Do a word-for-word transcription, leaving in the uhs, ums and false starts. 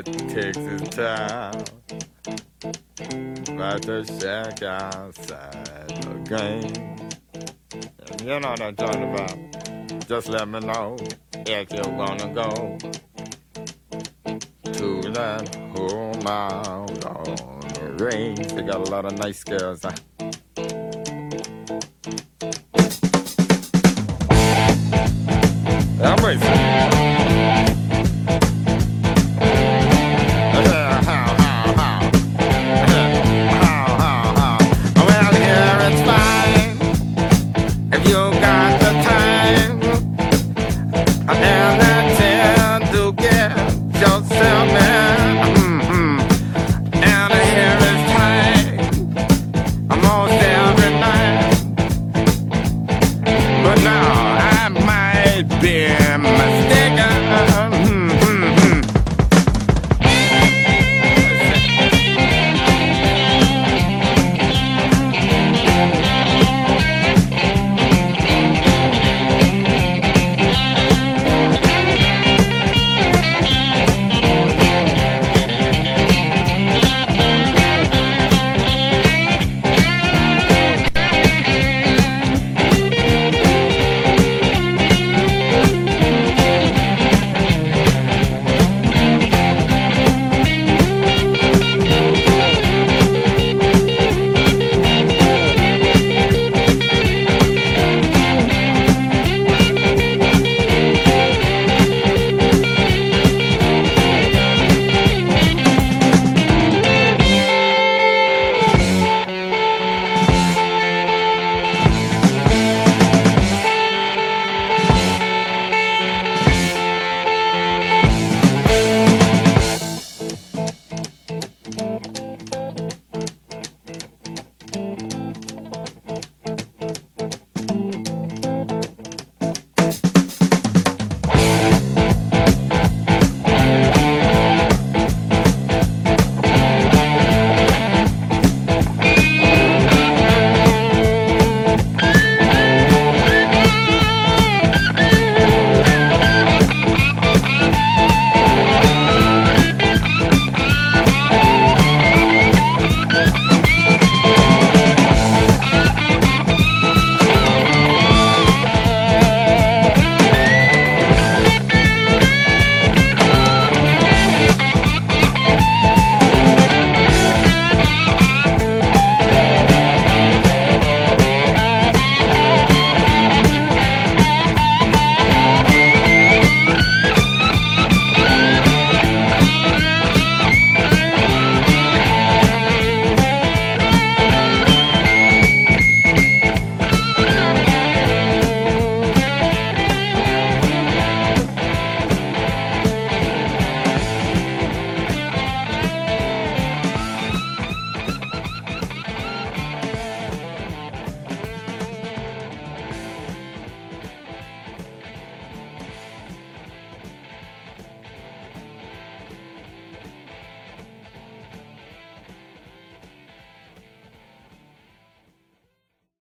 that takes his time. About to shack outside the game. You know what I'm talking about. Just let me know if you wanna go to that home out on the range. They got a lot of nice girls. Huh? I'm racing.